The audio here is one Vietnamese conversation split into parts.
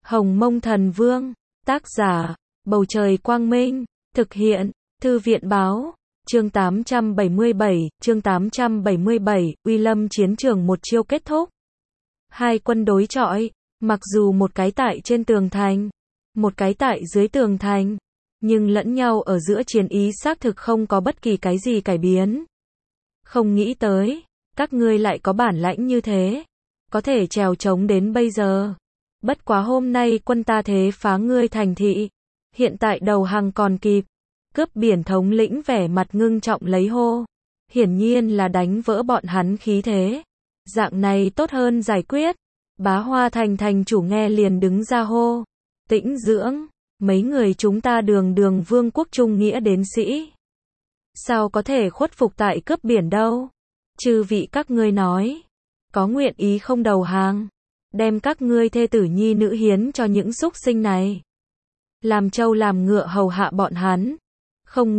Hồng Mông Thần Vương, tác giả, Bầu Trời Quang Minh, thực hiện, Thư viện Báo, chương 877, Uy Lâm chiến trường một chiêu kết thúc. Hai quân đối chọi, mặc dù một cái tại trên tường thành, một cái tại dưới tường thành, nhưng lẫn nhau ở giữa chiến ý xác thực không có bất kỳ cái gì cải biến. Không nghĩ tới, các ngươi lại có bản lãnh như thế, có thể trèo trống đến bây giờ. Bất quá hôm nay quân ta thế phá ngươi thành thị, hiện tại đầu hàng còn kịp. Cướp biển thống lĩnh vẻ mặt ngưng trọng lấy hô, hiển nhiên là đánh vỡ bọn hắn khí thế. Dạng này tốt hơn giải quyết. Bá Hoa Thành thành chủ nghe liền đứng ra hô, tĩnh dưỡng, mấy người chúng ta đường vương quốc trung nghĩa đến sĩ. Sao có thể khuất phục tại cướp biển đâu? Chư vị các ngươi nói, có nguyện ý không đầu hàng, đem các ngươi thê tử nhi nữ hiến cho những súc sinh này. Làm trâu làm ngựa hầu hạ bọn hắn. Không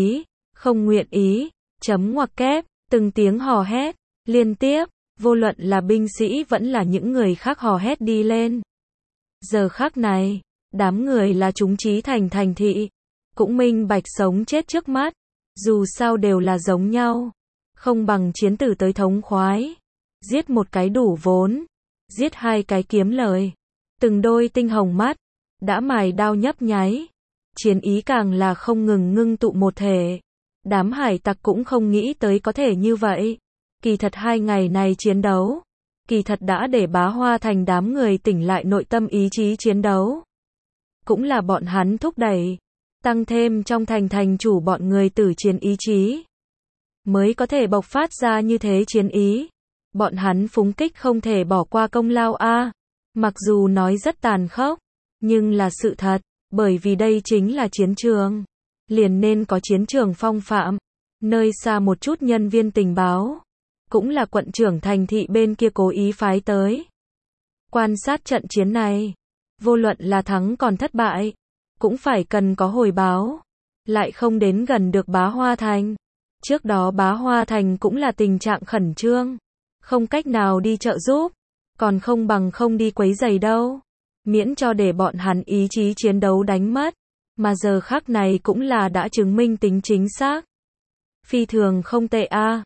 nguyện ý, chấm ngoặc kép, từng tiếng hò hét, liên tiếp, vô luận là binh sĩ vẫn là những người khác hò hét đi lên. Giờ khắc này, đám người là chúng chí thành thị, cũng minh bạch sống chết trước mắt, dù sao đều là giống nhau, không bằng chiến tử tới thống khoái, giết một cái đủ vốn, giết hai cái kiếm lời, từng đôi tinh hồng mắt, đã mài đao nhấp nháy. Chiến ý càng là không ngừng ngưng tụ một thể. Đám hải tặc cũng không nghĩ tới có thể như vậy. Kỳ thật 2 ngày này chiến đấu, kỳ thật đã để Bá Hoa Thành đám người tỉnh lại nội tâm ý chí chiến đấu. Cũng là bọn hắn thúc đẩy, tăng thêm trong thành chủ bọn người tử chiến ý chí, mới có thể bộc phát ra như thế chiến ý. Bọn hắn phúng kích không thể bỏ qua công lao a. Mặc dù nói rất tàn khốc, nhưng là sự thật. Bởi vì đây chính là chiến trường, liền nên có chiến trường phong phạm. Nơi xa một chút nhân viên tình báo, cũng là quận trưởng thành thị bên kia cố ý phái tới. Quan sát trận chiến này, vô luận là thắng còn thất bại, cũng phải cần có hồi báo. Lại không đến gần được Bá Hoa Thành. Trước đó Bá Hoa Thành cũng là tình trạng khẩn trương, không cách nào đi trợ giúp, còn không bằng không đi quấy rầy đâu. Miễn cho để bọn hắn ý chí chiến đấu đánh mất, mà giờ khắc này cũng là đã chứng minh tính chính xác. Phi thường không tệ a.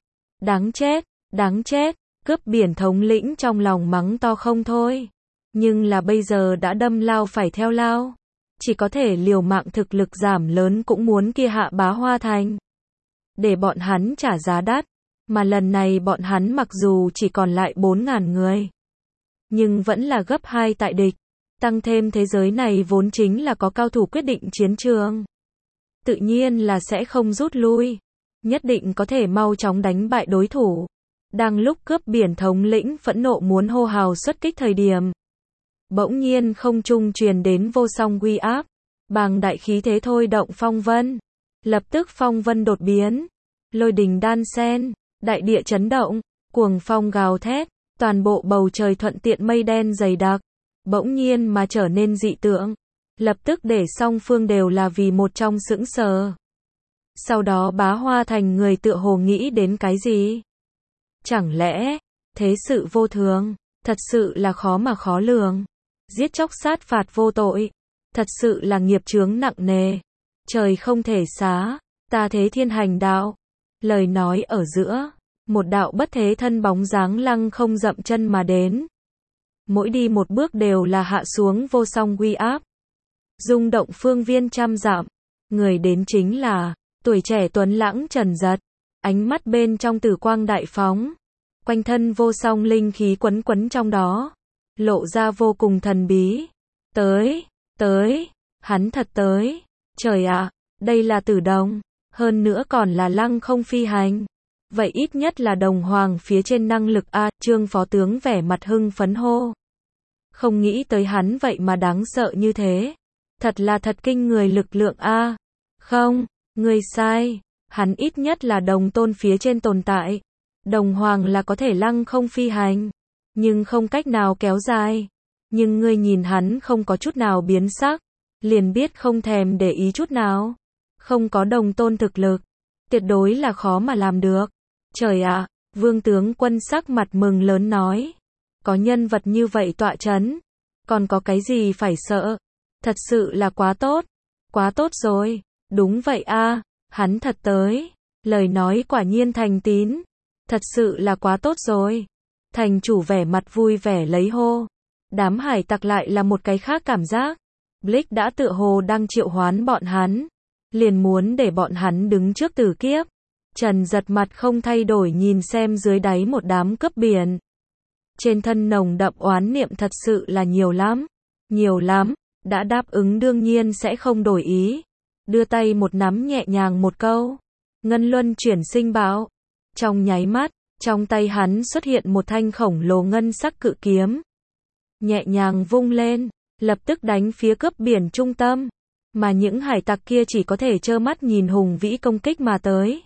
Đáng chết, cướp biển thống lĩnh trong lòng mắng to không thôi. Nhưng là bây giờ đã đâm lao phải theo lao. Chỉ có thể liều mạng thực lực giảm lớn cũng muốn kia hạ Bá Hoa Thành. Để bọn hắn trả giá đắt, mà lần này bọn hắn mặc dù chỉ còn lại 4.000 người, nhưng vẫn là gấp 2 tại địch. Tăng thêm thế giới này vốn chính là có cao thủ quyết định chiến trường. Tự nhiên là sẽ không rút lui. Nhất định có thể mau chóng đánh bại đối thủ. Đang lúc cướp biển thống lĩnh phẫn nộ muốn hô hào xuất kích thời điểm. Bỗng nhiên không trung truyền đến vô song uy áp. Bàng đại khí thế thôi động phong vân. Lập tức phong vân đột biến. Lôi đình đan sen. Đại địa chấn động. Cuồng phong gào thét. Toàn bộ bầu trời thuận tiện mây đen dày đặc. Bỗng nhiên mà trở nên dị tượng, lập tức để song phương đều là vì một trong sững sờ. Sau đó Bá Hoa Thành người tựa hồ nghĩ đến cái gì? Chẳng lẽ, thế sự vô thường, thật sự là khó mà khó lường. Giết chóc sát phạt vô tội, thật sự là nghiệp chướng nặng nề. Trời không thể xá, ta thế thiên hành đạo. Lời nói ở giữa, một đạo bất thế thân bóng dáng lăng không dậm chân mà đến. Mỗi đi một bước đều là hạ xuống vô song uy áp, rung động phương viên trăm dặm. Người đến chính là tuổi trẻ tuấn lãng Trần Giật, ánh mắt bên trong tử quang đại phóng, quanh thân vô song linh khí quấn trong đó, lộ ra vô cùng thần bí. Tới, hắn thật tới. Trời ạ, đây là Tử Đồng, hơn nữa còn là lăng không phi hành. Vậy ít nhất là Đồng Hoàng phía trên năng lực a. Trương phó tướng vẻ mặt hưng phấn hô. Không nghĩ tới hắn vậy mà đáng sợ như thế. Thật là thật kinh người lực lượng a. Không, ngươi sai. Hắn ít nhất là Đồng Tôn phía trên tồn tại. Đồng Hoàng là có thể lăng không phi hành, nhưng không cách nào kéo dài. Nhưng ngươi nhìn hắn không có chút nào biến sắc, liền biết không thèm để ý chút nào. Không có Đồng Tôn thực lực, tuyệt đối là khó mà làm được. Trời ạ, Vương tướng quân sắc mặt mừng lớn nói. Có nhân vật như vậy tọa chấn, Còn có cái gì phải sợ? Thật sự là quá tốt rồi. Đúng vậy a, hắn thật tới. Lời nói quả nhiên thành tín. Thật sự là quá tốt rồi. Thành chủ vẻ mặt vui vẻ lấy hô. Đám hải tặc lại là một cái khác cảm giác. Blake đã tựa hồ đang triệu hoán bọn hắn. Liền muốn để bọn hắn đứng trước tử kiếp. Trần giật mặt không thay đổi nhìn xem dưới đáy một đám cướp biển. Trên thân nồng đậm oán niệm thật sự là nhiều lắm. Nhiều lắm, đã đáp ứng đương nhiên sẽ không đổi ý. Đưa tay một nắm nhẹ nhàng một câu. Ngân luân chuyển sinh bảo. Trong nháy mắt, trong tay hắn xuất hiện một thanh khổng lồ ngân sắc cự kiếm. Nhẹ nhàng vung lên, lập tức đánh phía cướp biển trung tâm. Mà những hải tặc kia chỉ có thể trơ mắt nhìn hùng vĩ công kích mà tới.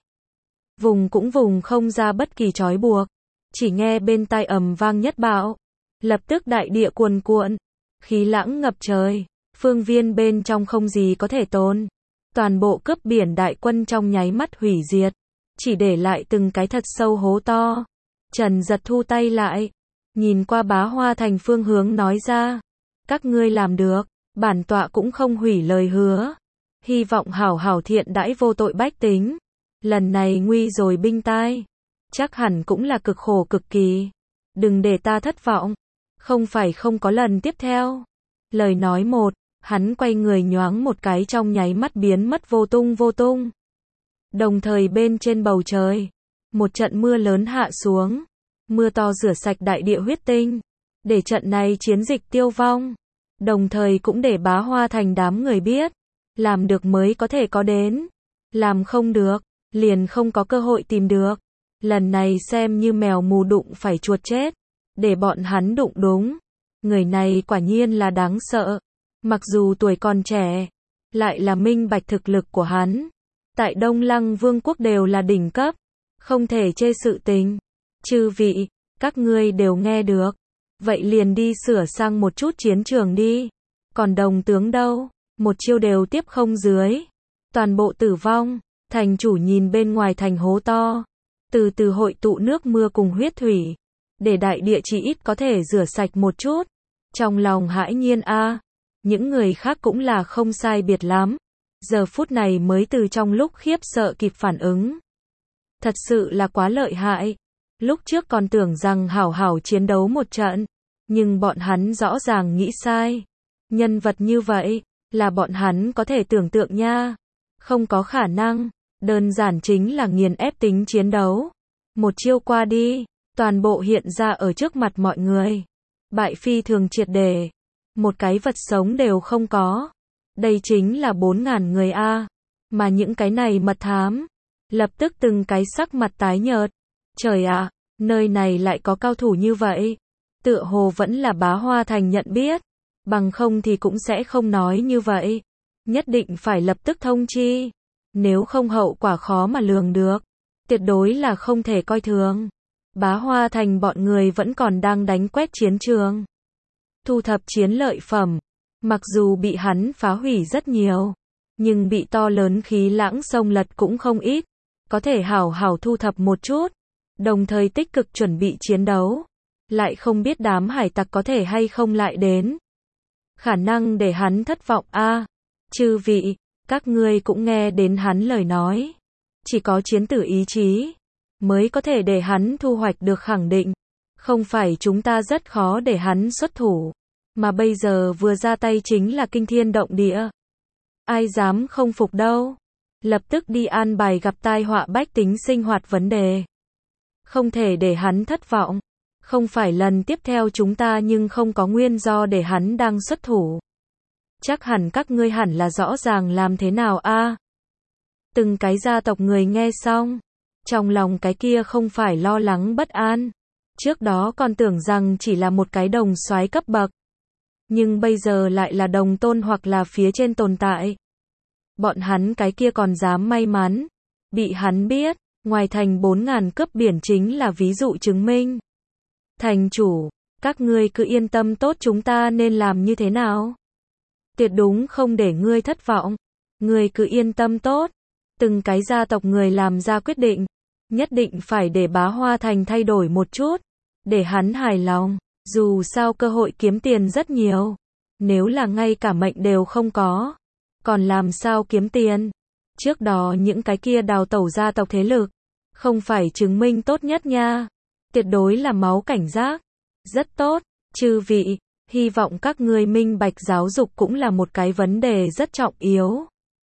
Vùng cũng vùng không ra bất kỳ trói buộc. Chỉ nghe bên tai ầm vang nhất bạo. Lập tức đại địa cuồn cuộn. Khí lãng ngập trời. Phương viên bên trong không gì có thể tồn. Toàn bộ cướp biển đại quân trong nháy mắt hủy diệt. Chỉ để lại từng cái thật sâu hố to. Trần giật thu tay lại. Nhìn qua Bá Hoa Thành phương hướng nói ra. Các ngươi làm được. Bản tọa cũng không hủy lời hứa. Hy vọng hảo hảo thiện đãi vô tội bách tính. Lần này nguy rồi binh tai. Chắc hẳn cũng là cực khổ cực kỳ. Đừng để ta thất vọng. Không phải không có lần tiếp theo. Lời nói một, hắn quay người nhoáng một cái trong nháy mắt biến mất vô tung vô tung. Đồng thời bên trên bầu trời, một trận mưa lớn hạ xuống. Mưa to rửa sạch đại địa huyết tinh. Để trận này chiến dịch tiêu vong. Đồng thời cũng để Bá Hoa Thành đám người biết. Làm được mới có thể có đến. Làm không được, liền không có cơ hội tìm được. Lần này xem như mèo mù đụng phải chuột chết. Để bọn hắn đụng đúng. Người này quả nhiên là đáng sợ. Mặc dù tuổi còn trẻ, lại là minh bạch thực lực của hắn. Tại Đông Lăng Vương quốc đều là đỉnh cấp. Không thể chê sự tình. Chư vị, các ngươi đều nghe được. Vậy liền đi sửa sang một chút chiến trường đi. Còn đồng tướng đâu? Một chiêu đều tiếp không dưới. Toàn bộ tử vong. Thành chủ nhìn bên ngoài thành hố to. Từ từ hội tụ nước mưa cùng huyết thủy. Để đại địa chỉ ít có thể rửa sạch một chút. Trong lòng hãi nhiên a. Những người khác cũng là không sai biệt lắm. Giờ phút này mới từ trong lúc khiếp sợ kịp phản ứng. Thật sự là quá lợi hại. Lúc trước còn tưởng rằng hảo hảo chiến đấu một trận. Nhưng bọn hắn rõ ràng nghĩ sai. Nhân vật như vậy, là bọn hắn có thể tưởng tượng nha. Không có khả năng. Đơn giản chính là nghiền ép tính chiến đấu. Một chiêu qua đi, toàn bộ hiện ra ở trước mặt mọi người. Bại phi thường triệt để. Một cái vật sống đều không có. Đây chính là 4.000 người a. Mà những cái này mật thám. Lập tức từng cái sắc mặt tái nhợt. Trời ạ, nơi này lại có cao thủ như vậy. Tựa hồ vẫn là Bá Hoa Thành nhận biết. Bằng không thì cũng sẽ không nói như vậy. Nhất định phải lập tức thông chi. Nếu không hậu quả khó mà lường được. Tuyệt đối là không thể coi thường. Bá Hoa Thành bọn người vẫn còn đang đánh quét chiến trường. Thu thập chiến lợi phẩm. Mặc dù bị hắn phá hủy rất nhiều. Nhưng bị to lớn khí lãng sông lật cũng không ít. Có thể hảo hảo thu thập một chút. Đồng thời tích cực chuẩn bị chiến đấu. Lại không biết đám hải tặc có thể hay không lại đến. Khả năng để hắn thất vọng a. Chư vị, các ngươi cũng nghe đến hắn lời nói. Chỉ có chiến tử ý chí. Mới có thể để hắn thu hoạch được khẳng định. Không phải chúng ta rất khó để hắn xuất thủ. Mà bây giờ vừa ra tay chính là kinh thiên động địa. Ai dám không phục đâu. Lập tức đi an bài gặp tai họa bách tính sinh hoạt vấn đề. Không thể để hắn thất vọng. Không phải lần tiếp theo chúng ta nhưng không có nguyên do để hắn đang xuất thủ. Chắc hẳn các ngươi hẳn là rõ ràng làm thế nào a. Từng cái gia tộc người nghe xong. Trong lòng cái kia không phải lo lắng bất an. Trước đó còn tưởng rằng chỉ là một cái đồng soái cấp bậc. Nhưng bây giờ lại là đồng tôn hoặc là phía trên tồn tại. Bọn hắn cái kia còn dám may mắn. Bị hắn biết, ngoài thành 4.000 cướp biển chính là ví dụ chứng minh. Thành chủ, các ngươi cứ yên tâm tốt chúng ta nên làm như thế nào? Tuyệt đúng không để ngươi thất vọng. Ngươi cứ yên tâm tốt. Từng cái gia tộc người làm ra quyết định. Nhất định phải để Bá Hoa Thành thay đổi một chút. Để hắn hài lòng. Dù sao cơ hội kiếm tiền rất nhiều. Nếu là ngay cả mệnh đều không có, còn làm sao kiếm tiền? Trước đó những cái kia đào tẩu gia tộc thế lực, không phải chứng minh tốt nhất nha. Tuyệt đối là máu cảnh giác. Rất tốt, chư vị, hy vọng các ngươi minh bạch giáo dục cũng là một cái vấn đề rất trọng yếu.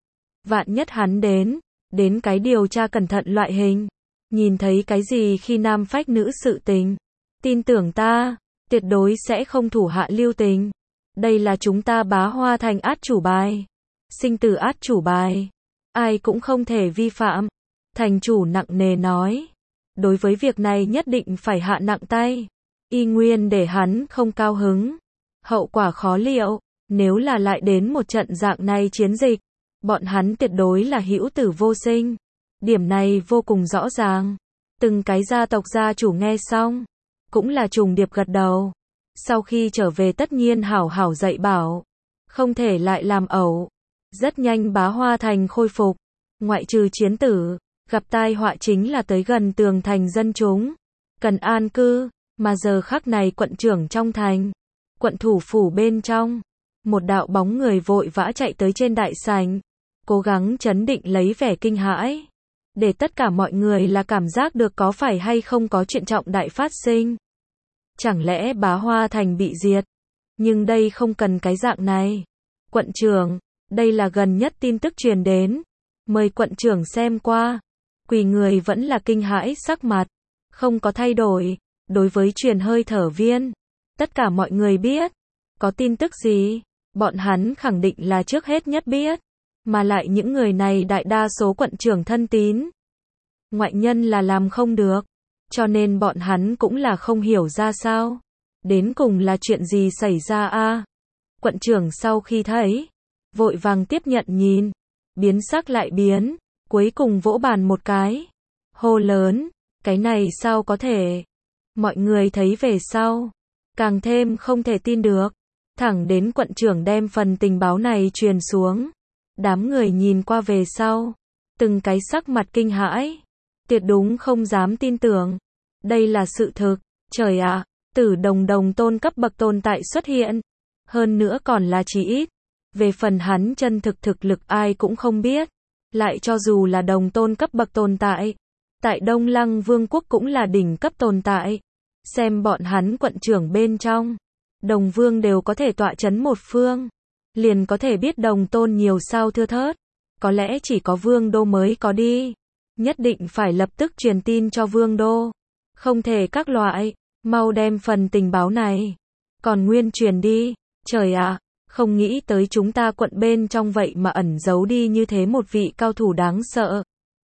Vạn nhất hắn đến cái điều tra cẩn thận loại hình, nhìn thấy cái gì khi nam phách nữ sự tình, tin tưởng ta, tuyệt đối sẽ không thủ hạ lưu tình. Đây là chúng ta Bá Hoa Thành át chủ bài, sinh tử át chủ bài, ai cũng không thể vi phạm. Thành chủ nặng nề nói, đối với việc này nhất định phải hạ nặng tay, y nguyên để hắn không cao hứng. Hậu quả khó liệu, nếu là lại đến một trận dạng này chiến dịch, bọn hắn tuyệt đối là hữu tử vô sinh. Điểm này vô cùng rõ ràng. Từng cái gia tộc gia chủ nghe xong, cũng là trùng điệp gật đầu. Sau khi trở về tất nhiên hảo hảo dạy bảo, không thể lại làm ẩu. Rất nhanh Bá Hoa Thành khôi phục, ngoại trừ chiến tử, gặp tai họa chính là tới gần tường thành dân chúng, cần an cư, mà giờ khắc này quận trưởng trong thành, quận thủ phủ bên trong, một đạo bóng người vội vã chạy tới trên đại sảnh, cố gắng trấn định lấy vẻ kinh hãi, để tất cả mọi người là cảm giác được có phải hay không có chuyện trọng đại phát sinh. Chẳng lẽ Bá Hoa Thành bị diệt? Nhưng đây không cần cái dạng này. Quận trưởng, đây là gần nhất tin tức truyền đến, mời quận trưởng xem qua. Quỳ người vẫn là kinh hãi sắc mặt, không có thay đổi. Đối với truyền hơi thở viên, tất cả mọi người biết, có tin tức gì, bọn hắn khẳng định là trước hết nhất biết, mà lại những người này đại đa số quận trưởng thân tín. Ngoại nhân là làm không được, cho nên bọn hắn cũng là không hiểu ra sao. Đến cùng là chuyện gì xảy ra a? Quận trưởng sau khi thấy, vội vàng tiếp nhận nhìn, biến sắc lại biến, cuối cùng vỗ bàn một cái, hô lớn, cái này sao có thể? Mọi người thấy về sau, càng thêm không thể tin được, thẳng đến quận trưởng đem phần tình báo này truyền xuống. Đám người nhìn qua về sau, từng cái sắc mặt kinh hãi, tuyệt đúng không dám tin tưởng. Đây là sự thực, trời ạ, Tử Đồng tôn cấp bậc tồn tại xuất hiện, hơn nữa còn là chí ít. Về phần hắn chân thực thực lực ai cũng không biết, lại cho dù là đồng tôn cấp bậc tồn tại, tại Đông Lăng Vương quốc cũng là đỉnh cấp tồn tại. Xem bọn hắn quận trưởng bên trong, Đồng Vương đều có thể tọa chấn một phương, liền có thể biết đồng tôn nhiều sao thưa thớt. Có lẽ chỉ có Vương đô mới có đi. Nhất định phải lập tức truyền tin cho Vương đô. Không thể các loại, mau đem phần tình báo này, còn nguyên truyền đi. Trời ạ, không nghĩ tới chúng ta quận bên trong vậy mà ẩn giấu đi như thế một vị cao thủ đáng sợ.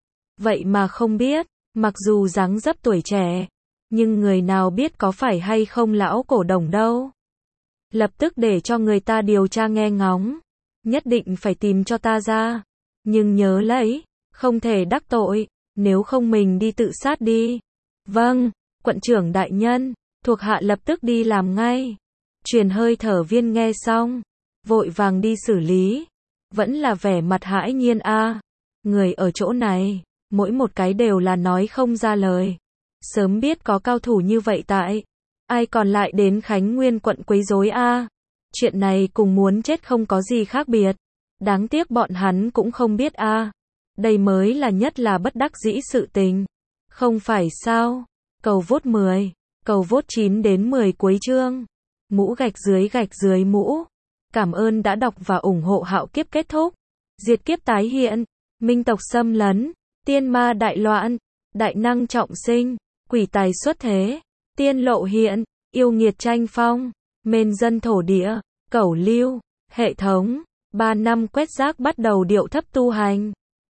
Vậy mà không biết, mặc dù dáng dấp tuổi trẻ, nhưng người nào biết có phải hay không lão cổ đồng đâu. Lập tức để cho người ta điều tra nghe ngóng, nhất định phải tìm cho ta ra. Nhưng nhớ lấy, không thể đắc tội, nếu không mình đi tự sát đi. Vâng, quận trưởng đại nhân, thuộc hạ lập tức đi làm ngay. Truyền hơi thở viên nghe xong, vội vàng đi xử lý. Vẫn là vẻ mặt hãi nhiên a. Người ở chỗ này, mỗi một cái đều là nói không ra lời. Sớm biết có cao thủ như vậy tại, ai còn lại đến Khánh Nguyên quận quấy rối a. Chuyện này cùng muốn chết không có gì khác biệt. Đáng tiếc bọn hắn cũng không biết a. Đây mới là nhất là bất đắc dĩ sự tình. Không phải sao? Cầu vote 10, cầu vote 9 đến 10 cuối chương. Mũ gạch dưới mũ. Cảm ơn đã đọc và ủng hộ Hạo Kiếp kết thúc. Diệt kiếp tái hiện, minh tộc xâm lấn, tiên ma đại loạn, đại năng trọng sinh, quỷ tài xuất thế, tiên lộ hiện, yêu nghiệt tranh phong, mên dân thổ địa, cẩu lưu, hệ thống, 3 năm quét rác bắt đầu điệu thấp tu hành.